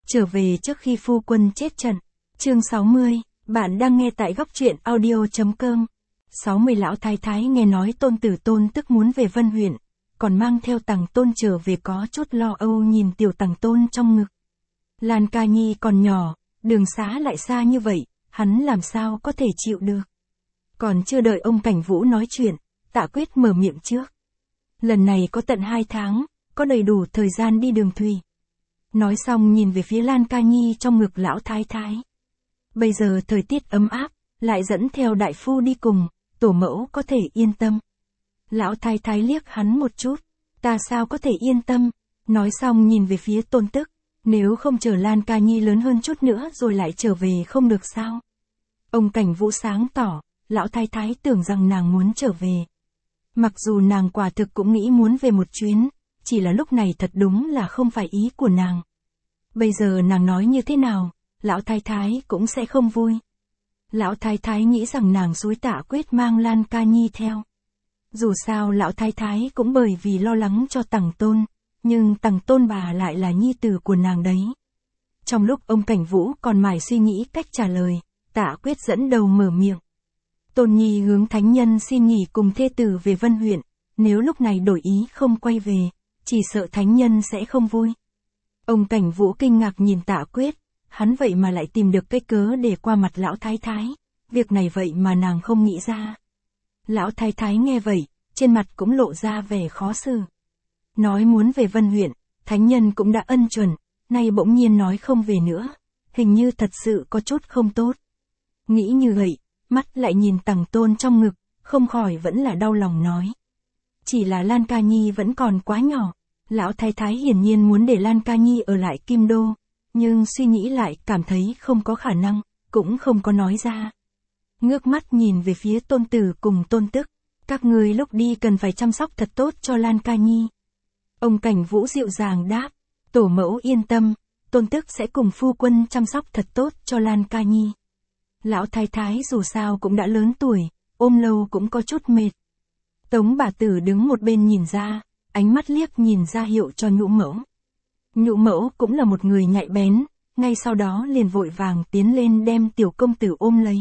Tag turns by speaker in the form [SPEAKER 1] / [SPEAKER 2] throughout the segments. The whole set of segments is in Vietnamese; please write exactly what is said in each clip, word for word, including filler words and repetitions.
[SPEAKER 1] Trở về trước khi phu quân chết trận. Chương sáu mươi, bạn đang nghe tại góc truyện audio chấm com. sáu mươi Lão thái thái nghe nói tôn tử tôn tức muốn về Vân huyện, còn mang theo Tằng Tôn trở về có chút lo âu nhìn tiểu Tằng Tôn trong ngực. Lan Ca Nhi còn nhỏ, đường xá lại xa như vậy, hắn làm sao có thể chịu được. Còn chưa đợi ông Cảnh Vũ nói chuyện, Tạ Quyết mở miệng trước. Lần này có tận hai tháng, có đầy đủ thời gian đi đường thủy. Nói xong nhìn về phía Lan Ca Nhi trong ngực lão thái thái. Bây giờ thời tiết ấm áp, lại dẫn theo đại phu đi cùng, tổ mẫu có thể yên tâm. Lão thái thái liếc hắn một chút, ta sao có thể yên tâm, nói xong nhìn về phía tôn tức, nếu không chờ Lan Ca Nhi lớn hơn chút nữa rồi lại trở về không được sao. Ông Cảnh Vũ sáng tỏ, lão thái thái tưởng rằng nàng muốn trở về. Mặc dù nàng quả thực cũng nghĩ muốn về một chuyến, chỉ là lúc này thật đúng là không phải ý của nàng. Bây giờ nàng nói như thế nào, lão thái thái cũng sẽ không vui. Lão thái thái nghĩ rằng nàng xúi Tạ Quyết mang Lan Ca Nhi theo. Dù sao lão thái thái cũng bởi vì lo lắng cho Tằng Tôn, nhưng Tằng Tôn bà lại là nhi tử của nàng đấy. Trong lúc ông Cảnh Vũ còn mải suy nghĩ cách trả lời, Tạ Quyết dẫn đầu mở miệng. Tôn Nhi hướng thánh nhân xin nghỉ cùng thê tử về Vân huyện, nếu lúc này đổi ý không quay về, chỉ sợ thánh nhân sẽ không vui. Ông Cảnh Vũ kinh ngạc nhìn Tạ Quyết, hắn vậy mà lại tìm được cái cớ để qua mặt lão thái thái, việc này vậy mà nàng không nghĩ ra. Lão thái thái nghe vậy, trên mặt cũng lộ ra vẻ khó xử. Nói muốn về Vân huyện, thánh nhân cũng đã ân chuẩn, nay bỗng nhiên nói không về nữa, hình như thật sự có chút không tốt. Nghĩ như vậy, mắt lại nhìn Tằng Tôn trong ngực, không khỏi vẫn là đau lòng nói. Chỉ là Lan Ca Nhi vẫn còn quá nhỏ, lão thái thái hiển nhiên muốn để Lan Ca Nhi ở lại Kim Đô, nhưng suy nghĩ lại cảm thấy không có khả năng, cũng không có nói ra. Ngước mắt nhìn về phía tôn tử cùng tôn tức, các người lúc đi cần phải chăm sóc thật tốt cho Lan Ca Nhi. Ông Cảnh Vũ dịu dàng đáp, tổ mẫu yên tâm, tôn tức sẽ cùng phu quân chăm sóc thật tốt cho Lan Ca Nhi. Lão thái thái dù sao cũng đã lớn tuổi, ôm lâu cũng có chút mệt. Tống bà tử đứng một bên nhìn ra, ánh mắt liếc nhìn ra hiệu cho nhũ mẫu. Nhũ mẫu cũng là một người nhạy bén, ngay sau đó liền vội vàng tiến lên đem tiểu công tử ôm lấy.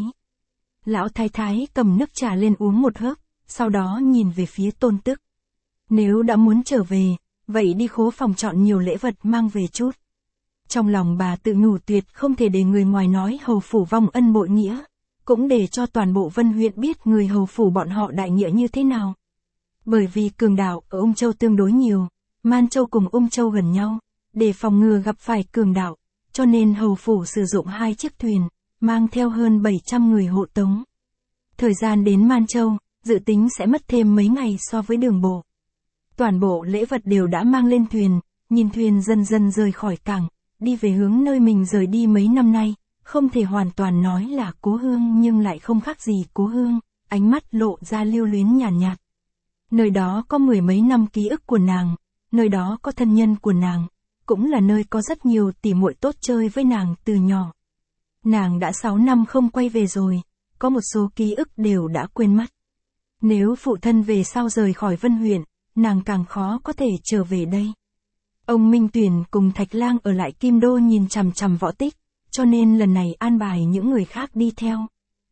[SPEAKER 1] Lão thái thái cầm nước trà lên uống một hớp, sau đó nhìn về phía tôn tức. Nếu đã muốn trở về, vậy đi khố phòng chọn nhiều lễ vật mang về chút. Trong lòng bà tự nhủ tuyệt không thể để người ngoài nói hầu phủ vong ân bội nghĩa, cũng để cho toàn bộ Vân huyện biết người hầu phủ bọn họ đại nghĩa như thế nào. Bởi vì cường đạo ở Ung Châu tương đối nhiều, Man Châu cùng Ung Châu gần nhau, để phòng ngừa gặp phải cường đạo, cho nên hầu phủ sử dụng hai chiếc thuyền, mang theo hơn bảy trăm người hộ tống. Thời gian đến Man Châu, dự tính sẽ mất thêm mấy ngày so với đường bộ. Toàn bộ lễ vật đều đã mang lên thuyền, nhìn thuyền dần dần rời khỏi cảng, đi về hướng nơi mình rời đi mấy năm nay, không thể hoàn toàn nói là cố hương nhưng lại không khác gì cố hương, ánh mắt lộ ra lưu luyến nhàn nhạt, nhạt. Nơi đó có mười mấy năm ký ức của nàng, nơi đó có thân nhân của nàng, cũng là nơi có rất nhiều tỉ muội tốt chơi với nàng từ nhỏ. Nàng đã sáu năm không quay về rồi, có một số ký ức đều đã quên mất. Nếu phụ thân về sau rời khỏi Vân huyện, nàng càng khó có thể trở về đây. Ông Minh Tuyển cùng Thạch Lang ở lại Kim Đô nhìn chằm chằm Võ Tích, cho nên lần này an bài những người khác đi theo.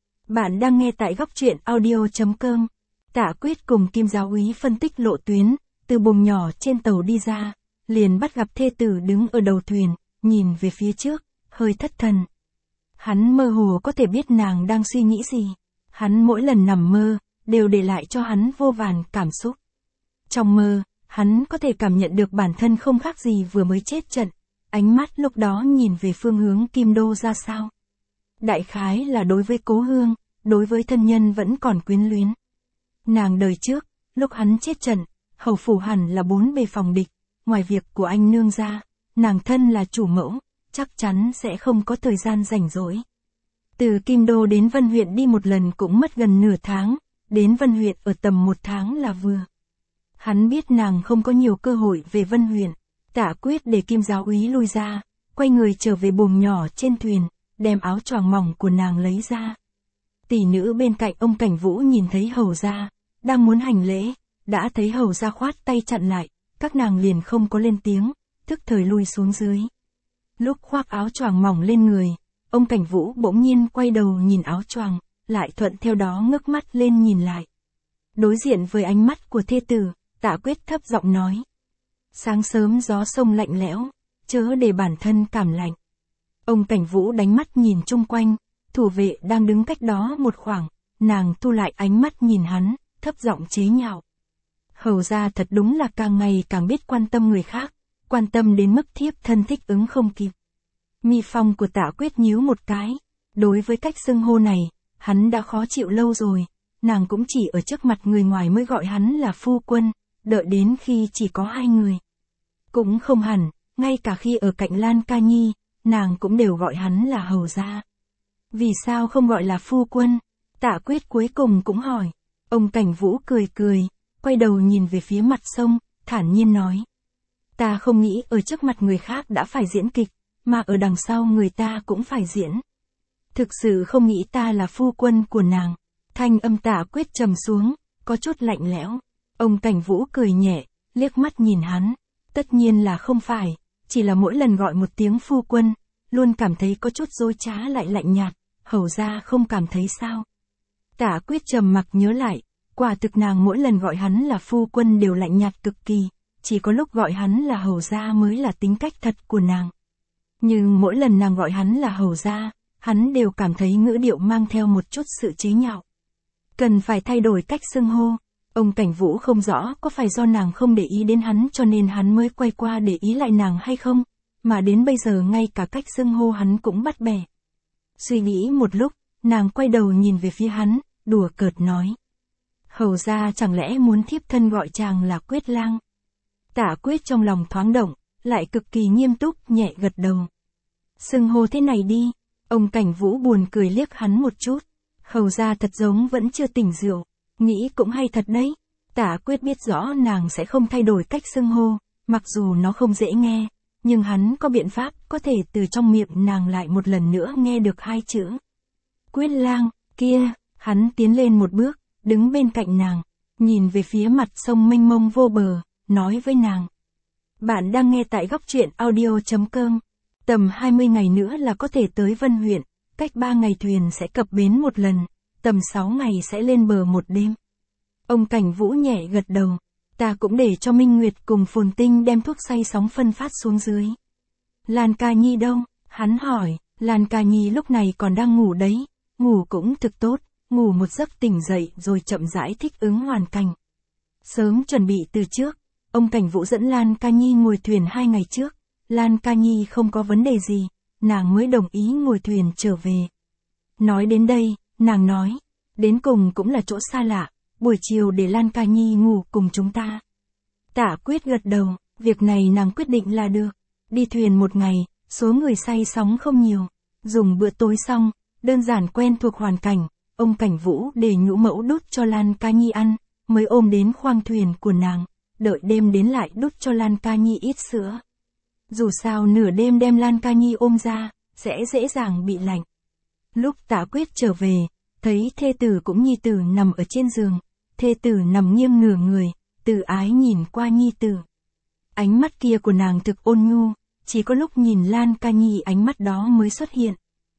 [SPEAKER 1] Bạn đang nghe tại góc truyện audio chấm com. Tạ Quyết cùng Kim giáo úy phân tích lộ tuyến, từ buồng nhỏ trên tàu đi ra, liền bắt gặp thê tử đứng ở đầu thuyền, nhìn về phía trước, hơi thất thần. Hắn mơ hồ có thể biết nàng đang suy nghĩ gì. Hắn mỗi lần nằm mơ, đều để lại cho hắn vô vàn cảm xúc. Trong mơ, hắn có thể cảm nhận được bản thân không khác gì vừa mới chết trận, ánh mắt lúc đó nhìn về phương hướng Kim Đô ra sao. Đại khái là đối với cố hương, đối với thân nhân vẫn còn quyến luyến. Nàng đời trước, lúc hắn chết trận, hầu phủ hẳn là bốn bề phòng địch, ngoài việc của anh nương ra, nàng thân là chủ mẫu, chắc chắn sẽ không có thời gian rảnh rỗi. Từ Kim Đô đến Vân huyện đi một lần cũng mất gần nửa tháng, đến Vân huyện ở tầm một tháng là vừa. Hắn biết nàng không có nhiều cơ hội về Vân huyện, Tạ Quyết để Kim giáo úy lui ra, quay người trở về buồng nhỏ trên thuyền, đem áo choàng mỏng của nàng lấy ra. Tỷ nữ bên cạnh ông Cảnh Vũ nhìn thấy hầu gia, đang muốn hành lễ, đã thấy hầu gia khoát tay chặn lại, các nàng liền không có lên tiếng, tức thời lui xuống dưới. Lúc khoác áo choàng mỏng lên người, ông Cảnh Vũ bỗng nhiên quay đầu nhìn áo choàng, lại thuận theo đó ngước mắt lên nhìn lại. Đối diện với ánh mắt của thê tử, Tạ Quyết thấp giọng nói. Sáng sớm gió sông lạnh lẽo, chớ để bản thân cảm lạnh. Ông Cảnh Vũ đánh mắt nhìn chung quanh, thủ vệ đang đứng cách đó một khoảng, nàng thu lại ánh mắt nhìn hắn, thấp giọng chế nhạo. Hầu ra thật đúng là càng ngày càng biết quan tâm người khác, quan tâm đến mức thiếp thân thích ứng không kịp. Mi phong của Tạ Quyết nhíu một cái, đối với cách xưng hô này, hắn đã khó chịu lâu rồi, nàng cũng chỉ ở trước mặt người ngoài mới gọi hắn là phu quân, đợi đến khi chỉ có hai người. Cũng không hẳn, ngay cả khi ở cạnh Lan Ca Nhi, nàng cũng đều gọi hắn là hầu gia. Vì sao không gọi là phu quân? Tạ Quyết cuối cùng cũng hỏi. Ông Cảnh Vũ cười cười, quay đầu nhìn về phía mặt sông, thản nhiên nói. Ta không nghĩ ở trước mặt người khác đã phải diễn kịch, mà ở đằng sau người ta cũng phải diễn. Thực sự không nghĩ ta là phu quân của nàng. Thanh âm Tạ Quyết trầm xuống, có chút lạnh lẽo. Ông Cảnh Vũ cười nhẹ, liếc mắt nhìn hắn. Tất nhiên là không phải, chỉ là mỗi lần gọi một tiếng phu quân, luôn cảm thấy có chút dối trá lại lạnh nhạt, hầu ra không cảm thấy sao. Tạ Quyết trầm mặc nhớ lại, quả thực nàng mỗi lần gọi hắn là phu quân đều lạnh nhạt cực kỳ, chỉ có lúc gọi hắn là hầu gia mới là tính cách thật của nàng. Nhưng mỗi lần nàng gọi hắn là hầu gia, hắn đều cảm thấy ngữ điệu mang theo một chút sự chế nhạo. Cần phải thay đổi cách xưng hô. Ông Cảnh Vũ không rõ có phải do nàng không để ý đến hắn cho nên hắn mới quay qua để ý lại nàng hay không, mà đến bây giờ ngay cả cách xưng hô hắn cũng bắt bẻ. Suy nghĩ một lúc, nàng quay đầu nhìn về phía hắn, đùa cợt nói. Hầu ra chẳng lẽ muốn thiếp thân gọi chàng là Quyết lang? Tạ Quyết trong lòng thoáng động, lại cực kỳ nghiêm túc nhẹ gật đầu. Xưng hô thế này đi. Ông Cảnh Vũ buồn cười liếc hắn một chút. Hầu ra thật giống vẫn chưa tỉnh rượu. Nghĩ cũng hay thật đấy. Tạ Quyết biết rõ nàng sẽ không thay đổi cách xưng hô, mặc dù nó không dễ nghe, nhưng hắn có biện pháp có thể từ trong miệng nàng lại một lần nữa nghe được hai chữ. Quyết lang, kia, hắn tiến lên một bước, đứng bên cạnh nàng, nhìn về phía mặt sông mênh mông vô bờ, nói với nàng. Bạn đang nghe tại góc truyện audio chấm com. Tầm hai mươi ngày nữa là có thể tới Vân huyện, cách ba ngày thuyền sẽ cập bến một lần. Tầm sáu ngày sẽ lên bờ một đêm. Ông Cảnh Vũ nhẹ gật đầu. Ta cũng để cho Minh Nguyệt cùng Phồn Tinh đem thuốc xay sóng phân phát xuống dưới. Lan Ca Nhi đâu? Hắn hỏi. Lan Ca Nhi lúc này còn đang ngủ đấy. Ngủ cũng thực tốt. Ngủ một giấc tỉnh dậy rồi chậm rãi thích ứng hoàn cảnh. Sớm chuẩn bị từ trước. Ông Cảnh Vũ dẫn Lan Ca Nhi ngồi thuyền hai ngày trước. Lan Ca Nhi không có vấn đề gì. Nàng mới đồng ý ngồi thuyền trở về. Nói đến đây, nàng nói, đến cùng cũng là chỗ xa lạ, buổi chiều để Lan Ca Nhi ngủ cùng chúng ta. Tạ Quyết gật đầu, việc này nàng quyết định là được. Đi thuyền một ngày, số người say sóng không nhiều. Dùng bữa tối xong, đơn giản quen thuộc hoàn cảnh, ông Cảnh Vũ để nhũ mẫu đút cho Lan Ca Nhi ăn, mới ôm đến khoang thuyền của nàng, đợi đêm đến lại đút cho Lan Ca Nhi ít sữa. Dù sao nửa đêm đem Lan Ca Nhi ôm ra, sẽ dễ dàng bị lạnh. Lúc Tạ Quyết trở về, thấy thê tử cũng nhi tử nằm ở trên giường, thê tử nằm nghiêng nửa người, từ ái nhìn qua nhi tử. Ánh mắt kia của nàng thực ôn nhu, chỉ có lúc nhìn Lan Ca Nhi ánh mắt đó mới xuất hiện.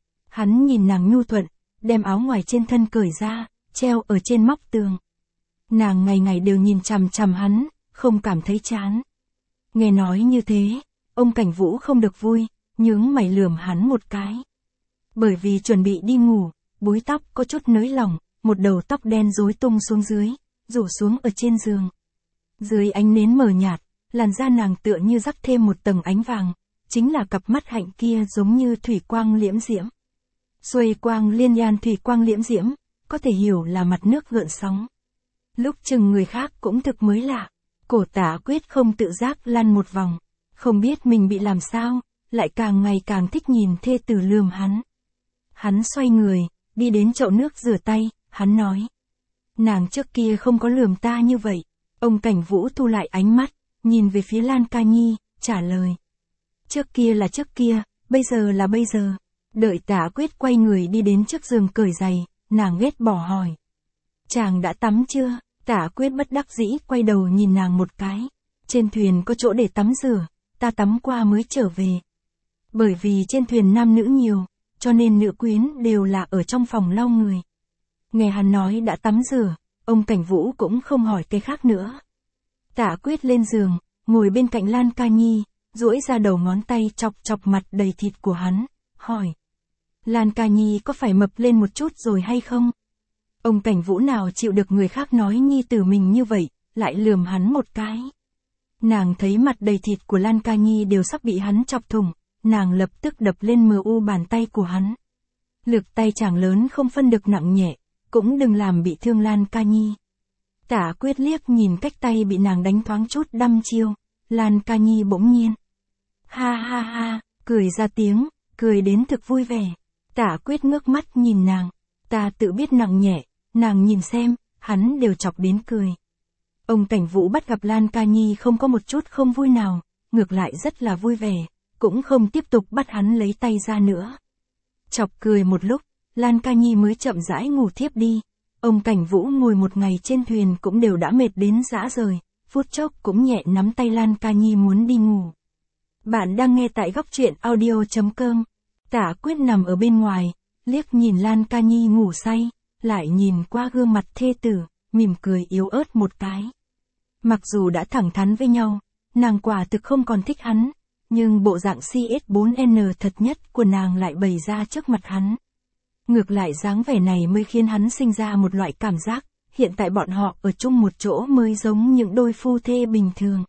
[SPEAKER 1] Hắn nhìn nàng nhu thuận, đem áo ngoài trên thân cởi ra, treo ở trên móc tường. Nàng ngày ngày đều nhìn chằm chằm hắn, không cảm thấy chán. Nghe nói như thế, ông Cảnh Vũ không được vui, nhướng mày lườm hắn một cái. Bởi vì chuẩn bị đi ngủ, búi tóc có chút nới lỏng, một đầu tóc đen rối tung xuống dưới, rủ xuống ở trên giường. Dưới ánh nến mờ nhạt, làn da nàng tựa như rắc thêm một tầng ánh vàng, chính là cặp mắt hạnh kia giống như thủy quang liễm diễm. Xuôi quang liên nhan thủy quang liễm diễm, có thể hiểu là mặt nước gợn sóng. Lúc chừng người khác cũng thực mới lạ, cổ Tạ Quyết không tự giác lăn một vòng, không biết mình bị làm sao, lại càng ngày càng thích nhìn thê tử lườm hắn. Hắn xoay người, đi đến chậu nước rửa tay, hắn nói. Nàng trước kia không có lườm ta như vậy. Ông Cảnh Vũ thu lại ánh mắt, nhìn về phía Lan Ca Nhi, trả lời. Trước kia là trước kia, bây giờ là bây giờ. Đợi Tạ Quyết quay người đi đến trước giường cởi giày, nàng ghét bỏ hỏi. Chàng đã tắm chưa? Tạ Quyết bất đắc dĩ quay đầu nhìn nàng một cái. Trên thuyền có chỗ để tắm rửa, ta tắm qua mới trở về. Bởi vì trên thuyền nam nữ nhiều, cho nên nữ quyến đều là ở trong phòng lau người. Nghe hắn nói đã tắm rửa, ông Cảnh Vũ cũng không hỏi cái khác nữa. Tả Quyết lên giường, ngồi bên cạnh Lan Ca Nhi, duỗi ra đầu ngón tay chọc chọc mặt đầy thịt của hắn, hỏi. Lan Ca Nhi có phải mập lên một chút rồi hay không? Ông Cảnh Vũ nào chịu được người khác nói nhi tử mình như vậy, lại lườm hắn một cái. Nàng thấy mặt đầy thịt của Lan Ca Nhi đều sắp bị hắn chọc thủng, nàng lập tức đập lên mờ u bàn tay của hắn. Lực tay chàng lớn không phân được nặng nhẹ, cũng đừng làm bị thương Lan Ca Nhi. Tả Quyết liếc nhìn cách tay bị nàng đánh thoáng chút đăm chiêu, Lan Ca Nhi bỗng nhiên. Ha ha ha, cười ra tiếng, cười đến thực vui vẻ. Tả Quyết ngước mắt nhìn nàng, ta tự biết nặng nhẹ, nàng nhìn xem, hắn đều chọc đến cười. Ông Cảnh Vũ bắt gặp Lan Ca Nhi không có một chút không vui nào, ngược lại rất là vui vẻ, cũng không tiếp tục bắt hắn lấy tay ra nữa. Chọc cười một lúc, Lan Ca Nhi mới chậm rãi ngủ thiếp đi. Ông Cảnh Vũ ngồi một ngày trên thuyền cũng đều đã mệt đến rã rời, phút chốc cũng nhẹ nắm tay Lan Ca Nhi muốn đi ngủ. Bạn đang nghe tại góc truyện audio chấm com. Tả Quyết nằm ở bên ngoài, liếc nhìn Lan Ca Nhi ngủ say, lại nhìn qua gương mặt thê tử, mỉm cười yếu ớt một cái. Mặc dù đã thẳng thắn với nhau, nàng quả thực không còn thích hắn, nhưng bộ dạng C S bốn N thật nhất của nàng lại bày ra trước mặt hắn. Ngược lại dáng vẻ này mới khiến hắn sinh ra một loại cảm giác, hiện tại bọn họ ở chung một chỗ mới giống những đôi phu thê bình thường.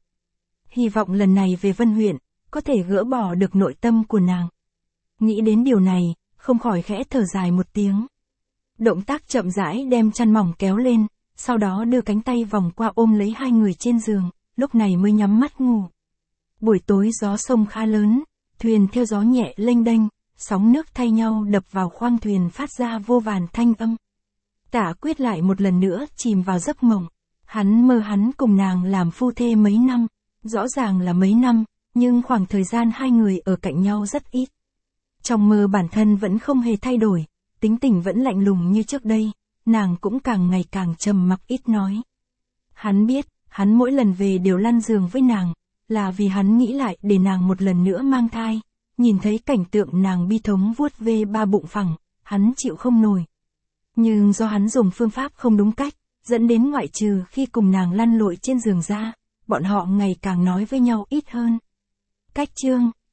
[SPEAKER 1] Hy vọng lần này về Vân huyện, có thể gỡ bỏ được nội tâm của nàng. Nghĩ đến điều này, không khỏi khẽ thở dài một tiếng. Động tác chậm rãi đem chăn mỏng kéo lên, sau đó đưa cánh tay vòng qua ôm lấy hai người trên giường, lúc này mới nhắm mắt ngủ. Buổi tối gió sông khá lớn, thuyền theo gió nhẹ lênh đênh, sóng nước thay nhau đập vào khoang thuyền phát ra vô vàn thanh âm. Tả Quyết lại một lần nữa chìm vào giấc mộng. Hắn mơ hắn cùng nàng làm phu thê mấy năm, rõ ràng là mấy năm, nhưng khoảng thời gian hai người ở cạnh nhau rất ít. Trong mơ bản thân vẫn không hề thay đổi, tính tình vẫn lạnh lùng như trước đây, nàng cũng càng ngày càng trầm mặc ít nói. Hắn biết, hắn mỗi lần về đều lăn giường với nàng, là vì hắn nghĩ lại để nàng một lần nữa mang thai, nhìn thấy cảnh tượng nàng bi thống vuốt ve ba bụng phẳng, hắn chịu không nổi. Nhưng do hắn dùng phương pháp không đúng cách, dẫn đến ngoại trừ khi cùng nàng lăn lội trên giường ra, bọn họ ngày càng nói với nhau ít hơn. Cách chương